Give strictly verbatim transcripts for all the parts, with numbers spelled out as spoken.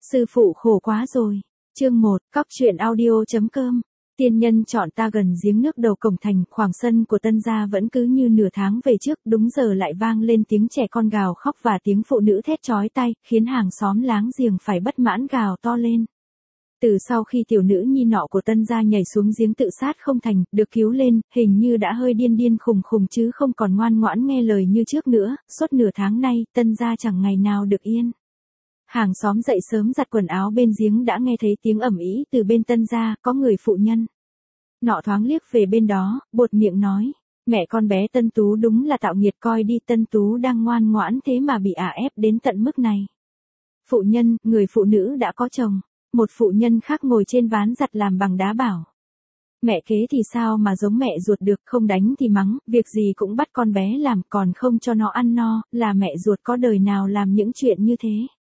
Sư phụ khổ quá rồi. Chương một, cóc truyện audio.com. Tiên nhân chọn ta gần giếng nước đầu cổng thành, khoảng sân của Tân gia vẫn cứ như nửa tháng về trước, đúng giờ lại vang lên tiếng trẻ con gào khóc và tiếng phụ nữ thét chói tai, khiến hàng xóm láng giềng phải bất mãn gào to lên. Từ sau khi tiểu nữ nhi nọ của Tân gia nhảy xuống giếng tự sát không thành, được cứu lên, hình như đã hơi điên điên khùng khùng chứ không còn ngoan ngoãn nghe lời như trước nữa, suốt nửa tháng nay, Tân gia chẳng ngày nào được yên. Hàng xóm dậy sớm giặt quần áo bên giếng đã nghe thấy tiếng ầm ĩ từ bên Tân gia, có người phụ nhân nọ thoáng liếc về bên đó, buột miệng nói, mẹ con bé Tân Tú đúng là tạo nghiệt, coi đi Tân Tú đang ngoan ngoãn thế mà bị ả ép đến tận mức này. Phụ nhân, người phụ nữ đã có chồng. Một phụ nhân khác ngồi trên ván giặt làm bằng đá bảo, mẹ kế thì sao mà giống mẹ ruột được, không đánh thì mắng, việc gì cũng bắt con bé làm, còn không cho nó ăn no, là mẹ ruột có đời nào làm những chuyện như thế.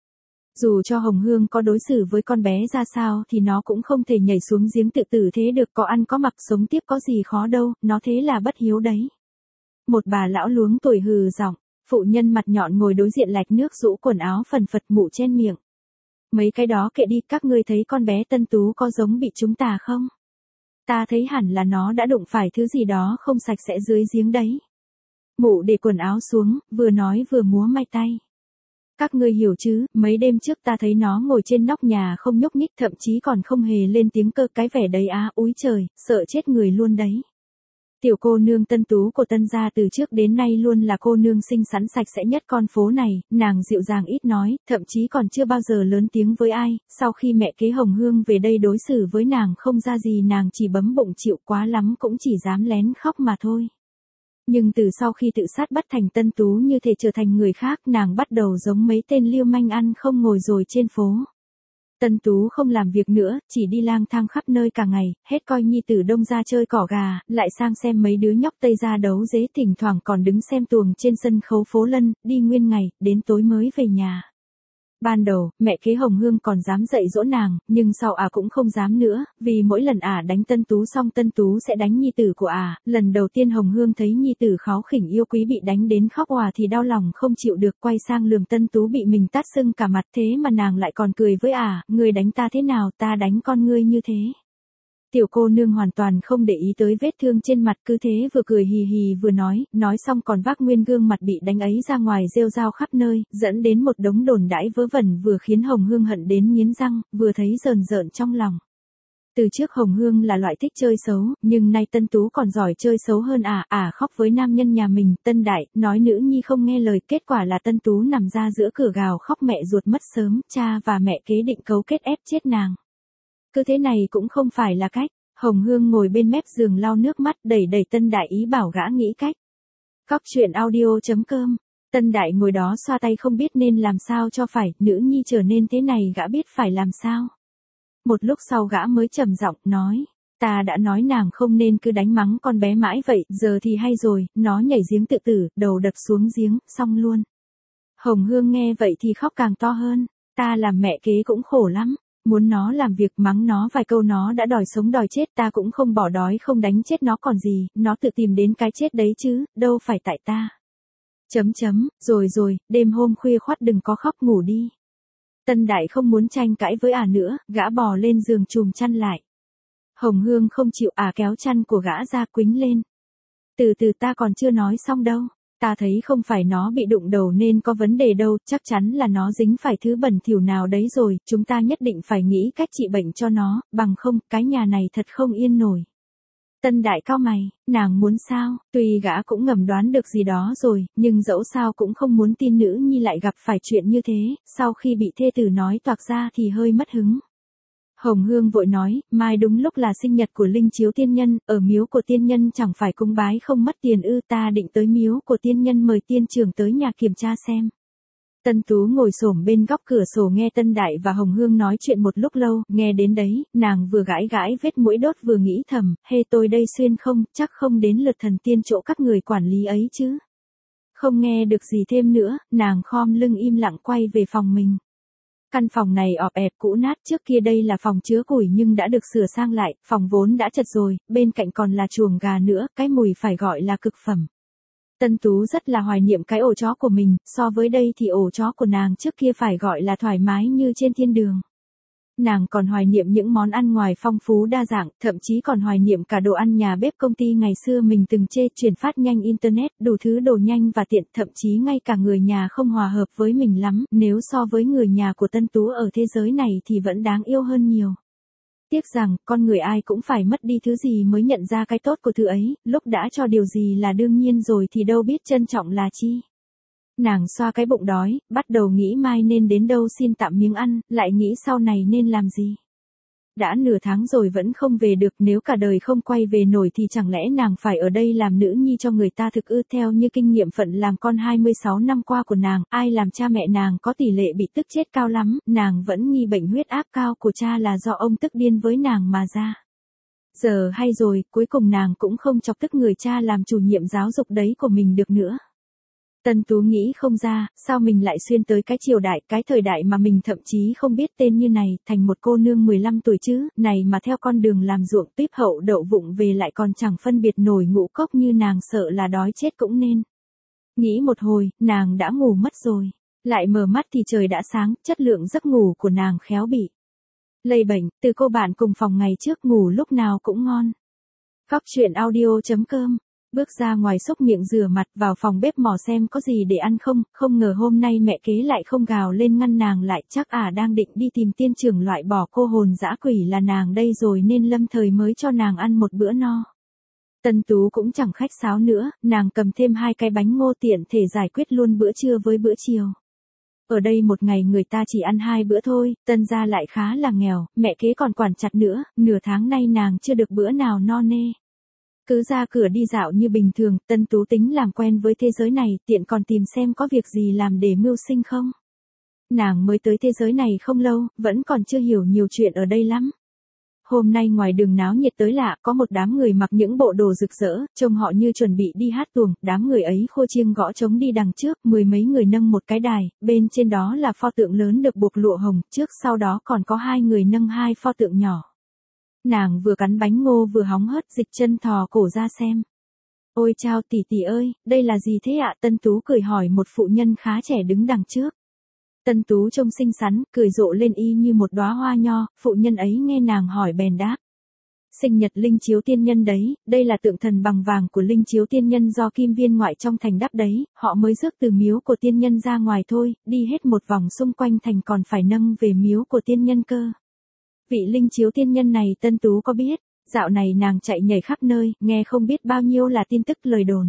Dù cho Hồng Hương có đối xử với con bé ra sao thì nó cũng không thể nhảy xuống giếng tự tử thế được, có ăn có mặc sống tiếp có gì khó đâu, nó thế là bất hiếu đấy. Một bà lão luống tuổi hừ giọng, phụ nhân mặt nhọn ngồi đối diện lạch nước rũ quần áo phần phật mụ trên miệng. Mấy cái đó kệ đi, các ngươi thấy con bé Tân Tú có giống bị chúng ta không? Ta thấy hẳn là nó đã đụng phải thứ gì đó không sạch sẽ dưới giếng đấy. Mụ để quần áo xuống, vừa nói vừa múa may tay. Các ngươi hiểu chứ, mấy đêm trước ta thấy nó ngồi trên nóc nhà không nhúc nhích, thậm chí còn không hề lên tiếng cơ, cái vẻ đấy á, úi trời, sợ chết người luôn đấy. Tiểu cô nương Tân Tú của Tân gia từ trước đến nay luôn là cô nương xinh xắn sạch sẽ nhất con phố này, nàng dịu dàng ít nói, thậm chí còn chưa bao giờ lớn tiếng với ai, sau khi mẹ kế Hồng Hương về đây đối xử với nàng không ra gì, nàng chỉ bấm bụng chịu, quá lắm cũng chỉ dám lén khóc mà thôi. Nhưng từ sau khi tự sát bắt thành Tân Tú như thể trở thành người khác, nàng bắt đầu giống mấy tên liêu manh ăn không ngồi rồi trên phố. Tân Tú không làm việc nữa, chỉ đi lang thang khắp nơi cả ngày, hết coi nhi tử Đông ra chơi cỏ gà, lại sang xem mấy đứa nhóc Tây ra đấu dế, thỉnh thoảng còn đứng xem tuồng trên sân khấu phố Lân, đi nguyên ngày, đến tối mới về nhà. Ban đầu, mẹ kế Hồng Hương còn dám dạy dỗ nàng, nhưng sau ả à cũng không dám nữa, vì mỗi lần ả à đánh Tân Tú xong Tân Tú sẽ đánh nhi tử của ả. À. Lần đầu tiên Hồng Hương thấy nhi tử kháu khỉnh yêu quý bị đánh đến khóc òa thì đau lòng không chịu được, quay sang lườm Tân Tú bị mình tát sưng cả mặt, thế mà nàng lại còn cười với ả, à, người đánh ta thế nào, ta đánh con ngươi như thế. Tiểu cô nương hoàn toàn không để ý tới vết thương trên mặt, cứ thế vừa cười hì hì vừa nói, nói xong còn vác nguyên gương mặt bị đánh ấy ra ngoài rêu rao khắp nơi, dẫn đến một đống đồn đãi vớ vẩn, vừa khiến Hồng Hương hận đến nghiến răng, vừa thấy rờn rợn trong lòng. Từ trước Hồng Hương là loại thích chơi xấu, nhưng nay Tân Tú còn giỏi chơi xấu hơn ả, ả khóc với nam nhân nhà mình, Tân Đại, nói nữ nhi không nghe lời, kết quả là Tân Tú nằm ra giữa cửa gào khóc mẹ ruột mất sớm, cha và mẹ kế định cấu kết ép chết nàng. Cứ thế này cũng không phải là cách. Hồng Hương ngồi bên mép giường lau nước mắt, đẩy đẩy Tân Đại ý bảo gã nghĩ cách. Cóc truyện audio.com. Tân Đại ngồi đó xoa tay không biết nên làm sao cho phải, nữ nhi trở nên thế này gã biết phải làm sao. Một lúc sau gã mới trầm giọng nói, ta đã nói nàng không nên cứ đánh mắng con bé mãi vậy, giờ thì hay rồi, nó nhảy giếng tự tử, đầu đập xuống giếng, xong luôn. Hồng Hương nghe vậy thì khóc càng to hơn, ta làm mẹ kế cũng khổ lắm. Muốn nó làm việc, mắng nó vài câu nó đã đòi sống đòi chết, ta cũng không bỏ đói không đánh chết nó còn gì, nó tự tìm đến cái chết đấy chứ, đâu phải tại ta. Chấm chấm, rồi rồi, đêm hôm khuya khoắt đừng có khóc, ngủ đi. Tân Đại không muốn tranh cãi với ả nữa, gã bò lên giường chùm chăn lại. Hồng Hương không chịu, ả kéo chăn của gã ra quýnh lên. Từ từ, ta còn chưa nói xong đâu. Ta thấy không phải nó bị đụng đầu nên có vấn đề đâu, chắc chắn là nó dính phải thứ bẩn thỉu nào đấy rồi, chúng ta nhất định phải nghĩ cách trị bệnh cho nó, bằng không, cái nhà này thật không yên nổi. Tân Đại cau mày, nàng muốn sao, tuy gã cũng ngầm đoán được gì đó rồi, nhưng dẫu sao cũng không muốn tin nữ nhi lại gặp phải chuyện như thế, sau khi bị thê tử nói toạc ra thì hơi mất hứng. Hồng Hương vội nói, mai đúng lúc là sinh nhật của Linh Chiếu tiên nhân, ở miếu của tiên nhân chẳng phải cúng bái không mất tiền ư, ta định tới miếu của tiên nhân mời tiên trưởng tới nhà kiểm tra xem. Tân Tú ngồi xổm bên góc cửa sổ nghe Tân Đại và Hồng Hương nói chuyện một lúc lâu, nghe đến đấy, nàng vừa gãi gãi vết mũi đốt vừa nghĩ thầm, hê tôi đây xuyên không, chắc không đến lượt thần tiên chỗ các người quản lý ấy chứ. Không nghe được gì thêm nữa, nàng khom lưng im lặng quay về phòng mình. Căn phòng này ọp ẹp cũ nát, trước kia đây là phòng chứa củi nhưng đã được sửa sang lại, phòng vốn đã chật rồi, bên cạnh còn là chuồng gà nữa, cái mùi phải gọi là cực phẩm. Tân Tú rất là hoài niệm cái ổ chó của mình, so với đây thì ổ chó của nàng trước kia phải gọi là thoải mái như trên thiên đường. Nàng còn hoài niệm những món ăn ngoài phong phú đa dạng, thậm chí còn hoài niệm cả đồ ăn nhà bếp công ty ngày xưa mình từng chê, chuyển phát nhanh internet, đủ thứ đồ nhanh và tiện, thậm chí ngay cả người nhà không hòa hợp với mình lắm, nếu so với người nhà của Tân Tú ở thế giới này thì vẫn đáng yêu hơn nhiều. Tiếc rằng, con người ai cũng phải mất đi thứ gì mới nhận ra cái tốt của thứ ấy, lúc đã cho điều gì là đương nhiên rồi thì đâu biết trân trọng là chi. Nàng xoa cái bụng đói, bắt đầu nghĩ mai nên đến đâu xin tạm miếng ăn, lại nghĩ sau này nên làm gì. Đã nửa tháng rồi vẫn không về được, nếu cả đời không quay về nổi thì chẳng lẽ nàng phải ở đây làm nữ nhi cho người ta thực ư? Theo như kinh nghiệm phận làm con hai mươi sáu năm qua của nàng, ai làm cha mẹ nàng có tỷ lệ bị tức chết cao lắm, nàng vẫn nghi bệnh huyết áp cao của cha là do ông tức điên với nàng mà ra. Giờ hay rồi, cuối cùng nàng cũng không chọc tức người cha làm chủ nhiệm giáo dục đấy của mình được nữa. Tân Tú nghĩ không ra, sao mình lại xuyên tới cái triều đại, cái thời đại mà mình thậm chí không biết tên như này, thành một cô nương mười lăm tuổi chứ, này mà theo con đường làm ruộng tuyếp hậu đậu vụng về lại còn chẳng phân biệt nổi ngũ cốc như nàng, sợ là đói chết cũng nên. Nghĩ một hồi, nàng đã ngủ mất rồi. Lại mở mắt thì trời đã sáng, chất lượng giấc ngủ của nàng khéo bị lây bệnh, từ cô bạn cùng phòng ngày trước ngủ lúc nào cũng ngon. Góc truyện audio chấm com. Bước ra ngoài xúc miệng rửa mặt, vào phòng bếp mò xem có gì để ăn không, không ngờ hôm nay mẹ kế lại không gào lên ngăn nàng lại, chắc à đang định đi tìm tiên trưởng loại bỏ cô hồn dã quỷ là nàng đây rồi nên lâm thời mới cho nàng ăn một bữa no. Tân Tú cũng chẳng khách sáo nữa, nàng cầm thêm hai cái bánh ngô tiện thể giải quyết luôn bữa trưa với bữa chiều. Ở đây một ngày người ta chỉ ăn hai bữa thôi, Tân gia lại khá là nghèo, mẹ kế còn quản chặt nữa, nửa tháng nay nàng chưa được bữa nào no nê. Cứ ra cửa đi dạo như bình thường, Tân Tú tính làm quen với thế giới này, tiện còn tìm xem có việc gì làm để mưu sinh không. Nàng mới tới thế giới này không lâu, vẫn còn chưa hiểu nhiều chuyện ở đây lắm. Hôm nay ngoài đường náo nhiệt tới lạ, có một đám người mặc những bộ đồ rực rỡ, trông họ như chuẩn bị đi hát tuồng, đám người ấy khua chiêng gõ trống đi đằng trước, mười mấy người nâng một cái đài, bên trên đó là pho tượng lớn được buộc lụa hồng, trước sau đó còn có hai người nâng hai pho tượng nhỏ. Nàng vừa cắn bánh ngô vừa hóng hớt dịch chân thò cổ ra xem. Ôi chao tỷ tỷ ơi, đây là gì thế ạ? Tân Tú cười hỏi một phụ nhân khá trẻ đứng đằng trước. Tân Tú trông xinh xắn, cười rộ lên y như một đóa hoa nho, phụ nhân ấy nghe nàng hỏi bèn đáp. Sinh nhật Linh Chiếu Tiên Nhân đấy, đây là tượng thần bằng vàng của Linh Chiếu Tiên Nhân do Kim Viên ngoại trong thành đắp đấy, họ mới rước từ miếu của tiên nhân ra ngoài thôi, đi hết một vòng xung quanh thành còn phải nâng về miếu của tiên nhân cơ. Vị Linh Chiếu Tiên Nhân này Tân Tú có biết, dạo này nàng chạy nhảy khắp nơi, nghe không biết bao nhiêu là tin tức lời đồn.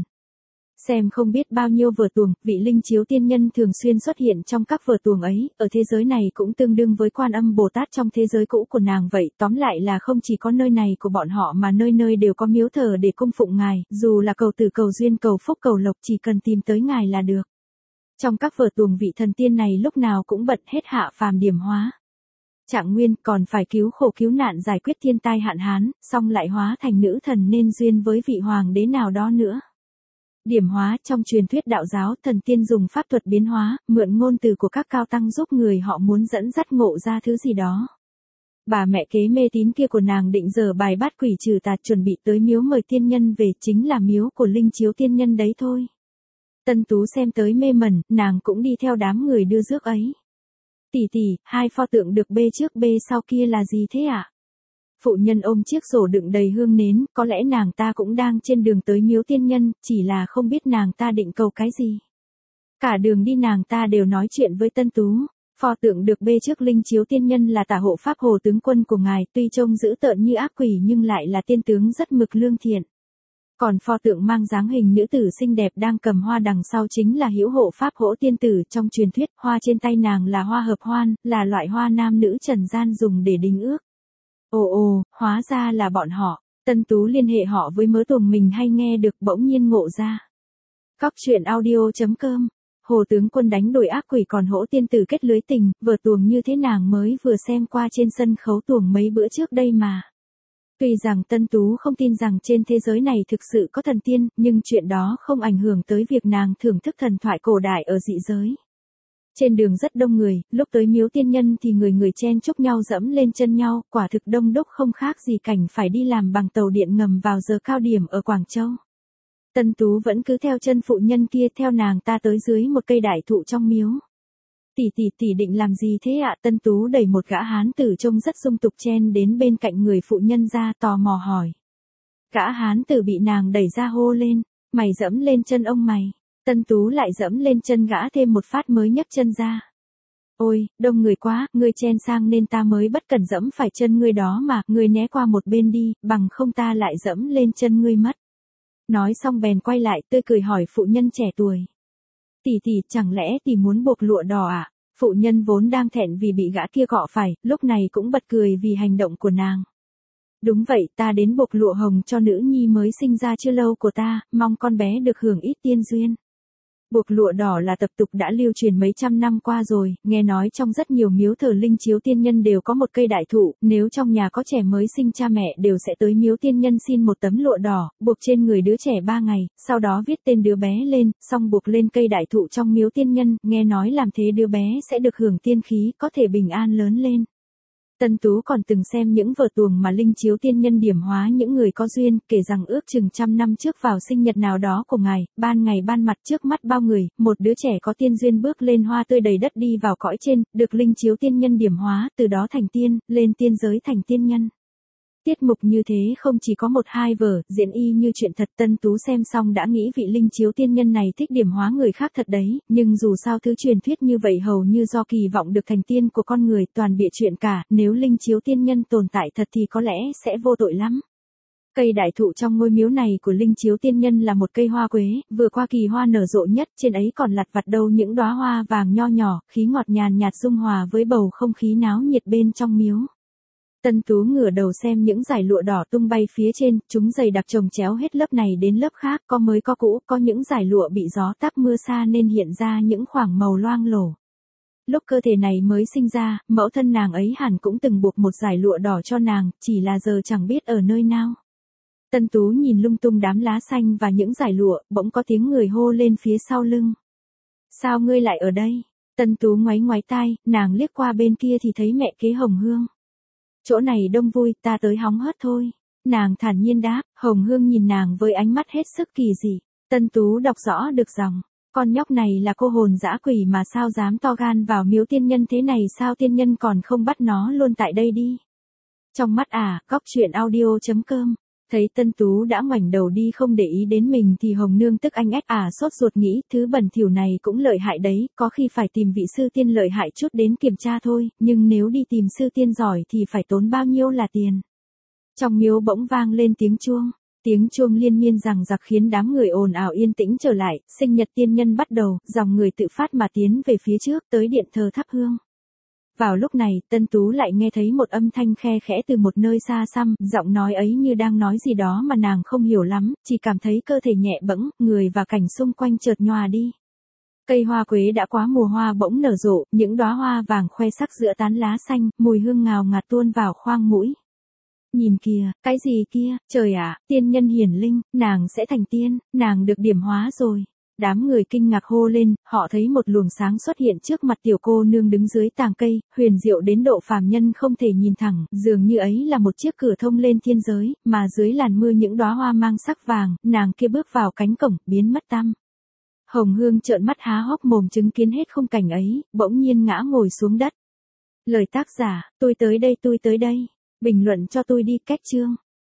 Xem không biết bao nhiêu vở tuồng, vị Linh Chiếu Tiên Nhân thường xuyên xuất hiện trong các vở tuồng ấy, ở thế giới này cũng tương đương với Quan Âm Bồ Tát trong thế giới cũ của nàng vậy, tóm lại là không chỉ có nơi này của bọn họ mà nơi nơi đều có miếu thờ để cung phụng ngài, dù là cầu tử cầu duyên cầu phúc cầu lộc chỉ cần tìm tới ngài là được. Trong các vở tuồng vị thần tiên này lúc nào cũng bật hết hạ phàm điểm hóa Trạng nguyên, còn phải cứu khổ cứu nạn giải quyết thiên tai hạn hán, xong lại hóa thành nữ thần nên duyên với vị hoàng đế nào đó nữa. Điểm hóa, trong truyền thuyết đạo giáo, thần tiên dùng pháp thuật biến hóa, mượn ngôn từ của các cao tăng giúp người họ muốn dẫn dắt ngộ ra thứ gì đó. Bà mẹ kế mê tín kia của nàng định dở bài bát quỷ trừ tà, chuẩn bị tới miếu mời tiên nhân về, chính là miếu của Linh Chiếu Tiên Nhân đấy thôi. Tân Tú xem tới mê mẩn, nàng cũng đi theo đám người đưa rước ấy. Tỷ tỷ, hai pho tượng được bê trước bê sau kia là gì thế ạ? Phụ nhân ôm chiếc rổ đựng đầy hương nến, có lẽ nàng ta cũng đang trên đường tới miếu tiên nhân, chỉ là không biết nàng ta định cầu cái gì. Cả đường đi nàng ta đều nói chuyện với Tân Tú. Pho tượng được bê trước Linh Chiếu Tiên Nhân là Tả Hộ Pháp Hồ tướng quân của ngài, tuy trông dữ tợn như ác quỷ nhưng lại là tiên tướng rất mực lương thiện. Còn pho tượng mang dáng hình nữ tử xinh đẹp đang cầm hoa đằng sau chính là Hữu Hộ Pháp Hỗ Tiên Tử, trong truyền thuyết, hoa trên tay nàng là hoa hợp hoan, là loại hoa nam nữ trần gian dùng để đính ước. Ồ ồ, hóa ra là bọn họ. Tân Tú liên hệ họ với mớ tuồng mình hay nghe được, bỗng nhiên ngộ ra. Góc truyện audio chấm com. Hồ tướng quân đánh đuổi ác quỷ còn Hỗ Tiên Tử kết lưới tình, vở tuồng như thế nàng mới vừa xem qua trên sân khấu tuồng mấy bữa trước đây mà. Tuy rằng Tân Tú không tin rằng trên thế giới này thực sự có thần tiên, nhưng chuyện đó không ảnh hưởng tới việc nàng thưởng thức thần thoại cổ đại ở dị giới. Trên đường rất đông người, lúc tới miếu tiên nhân thì người người chen chúc nhau dẫm lên chân nhau, quả thực đông đúc không khác gì cảnh phải đi làm bằng tàu điện ngầm vào giờ cao điểm ở Quảng Châu. Tân Tú vẫn cứ theo chân phụ nhân kia theo nàng ta tới dưới một cây đại thụ trong miếu. Tỷ tỷ tỷ định làm gì thế ạ? Tân Tú đẩy một gã hán tử trông rất dung tục chen đến bên cạnh người phụ nhân ra tò mò hỏi. Gã hán tử bị nàng đẩy ra hô lên, mày dẫm lên chân ông mày. Tân Tú lại dẫm lên chân gã thêm một phát mới nhấc chân ra. Ôi, đông người quá, ngươi chen sang nên ta mới bất cẩn dẫm phải chân ngươi đó mà, ngươi né qua một bên đi, bằng không ta lại dẫm lên chân ngươi mất. Nói xong bèn quay lại tươi cười hỏi phụ nhân trẻ tuổi. Tỷ tỷ, chẳng lẽ tỷ muốn buộc lụa đỏ à? Phụ nhân vốn đang thẹn vì bị gã kia cọ phải, lúc này cũng bật cười vì hành động của nàng. Đúng vậy, ta đến buộc lụa hồng cho nữ nhi mới sinh ra chưa lâu của ta, mong con bé được hưởng ít tiên duyên. Buộc lụa đỏ là tập tục đã lưu truyền mấy trăm năm qua rồi, nghe nói trong rất nhiều miếu thờ linh chiếu tiên nhân đều có một cây đại thụ, nếu trong nhà có trẻ mới sinh cha mẹ đều sẽ tới miếu tiên nhân xin một tấm lụa đỏ, buộc trên người đứa trẻ ba ngày, sau đó viết tên đứa bé lên, xong buộc lên cây đại thụ trong miếu tiên nhân, nghe nói làm thế đứa bé sẽ được hưởng tiên khí, có thể bình an lớn lên. Tân Tú còn từng xem những vở tuồng mà linh chiếu tiên nhân điểm hóa những người có duyên, kể rằng ước chừng trăm năm trước vào sinh nhật nào đó của ngài, ban ngày ban mặt trước mắt bao người, một đứa trẻ có tiên duyên bước lên hoa tươi đầy đất đi vào cõi trên, được linh chiếu tiên nhân điểm hóa, từ đó thành tiên, lên tiên giới thành tiên nhân. Tiết mục như thế không chỉ có một hai vở, diễn y như chuyện thật. Tân Tú xem xong đã nghĩ vị linh chiếu tiên nhân này thích điểm hóa người khác thật đấy, nhưng dù sao thứ truyền thuyết như vậy hầu như do kỳ vọng được thành tiên của con người, toàn bịa chuyện cả, nếu linh chiếu tiên nhân tồn tại thật thì có lẽ sẽ vô tội lắm. Cây đại thụ trong ngôi miếu này của linh chiếu tiên nhân là một cây hoa quế, vừa qua kỳ hoa nở rộ nhất, trên ấy còn lặt vặt đâu những đóa hoa vàng nho nhỏ, khí ngọt nhàn nhạt dung hòa với bầu không khí náo nhiệt bên trong miếu. Tân Tú ngửa đầu xem những dải lụa đỏ tung bay phía trên, chúng dày đặc chồng chéo hết lớp này đến lớp khác, có mới có cũ, có những dải lụa bị gió táp mưa xa nên hiện ra những khoảng màu loang lổ. Lúc cơ thể này mới sinh ra, mẫu thân nàng ấy hẳn cũng từng buộc một dải lụa đỏ cho nàng, chỉ là giờ chẳng biết ở nơi nào. Tân Tú nhìn lung tung đám lá xanh và những dải lụa, bỗng có tiếng người hô lên phía sau lưng. Sao ngươi lại ở đây? Tân Tú ngoáy ngoáy tai, nàng liếc qua bên kia thì thấy mẹ kế Hồng Hương. Chỗ này đông vui, ta tới hóng hớt thôi. Nàng thản nhiên đáp, Hồng Hương nhìn nàng với ánh mắt hết sức kỳ dị. Tân Tú đọc rõ được dòng, con nhóc này là cô hồn dã quỷ mà sao dám to gan vào miếu tiên nhân thế này, sao tiên nhân còn không bắt nó luôn tại đây đi. Trong mắt à, góc truyện audio chấm com. Thấy Tân Tú đã ngoảnh đầu đi không để ý đến mình thì Hồng Nương tức anh ách à sốt ruột nghĩ, thứ bẩn thỉu này cũng lợi hại đấy, có khi phải tìm vị sư tiên lợi hại chút đến kiểm tra thôi, nhưng nếu đi tìm sư tiên giỏi thì phải tốn bao nhiêu là tiền. Trong miếu bỗng vang lên tiếng chuông, tiếng chuông liên miên rằng giặc khiến đám người ồn ào yên tĩnh trở lại, sinh nhật tiên nhân bắt đầu, dòng người tự phát mà tiến về phía trước tới điện thờ thắp hương. Vào lúc này, Tân Tú lại nghe thấy một âm thanh khe khẽ từ một nơi xa xăm, giọng nói ấy như đang nói gì đó mà nàng không hiểu lắm, chỉ cảm thấy cơ thể nhẹ bẫng, người và cảnh xung quanh chợt nhòa đi. Cây hoa quế đã quá mùa hoa bỗng nở rộ, những đóa hoa vàng khoe sắc giữa tán lá xanh, mùi hương ngào ngạt tuôn vào khoang mũi. Nhìn kìa, cái gì kia, trời ạ, tiên nhân hiển linh, nàng sẽ thành tiên, nàng được điểm hóa rồi. Đám người kinh ngạc hô lên, họ thấy một luồng sáng xuất hiện trước mặt tiểu cô nương đứng dưới tàng cây, huyền diệu đến độ phàm nhân không thể nhìn thẳng, dường như ấy là một chiếc cửa thông lên thiên giới, mà dưới làn mưa những đóa hoa mang sắc vàng, nàng kia bước vào cánh cổng, biến mất tăm. Hồng Hương trợn mắt há hốc mồm chứng kiến hết khung cảnh ấy, bỗng nhiên ngã ngồi xuống đất. Lời tác giả, tôi tới đây tôi tới đây. Bình luận cho tôi đi, cách chương.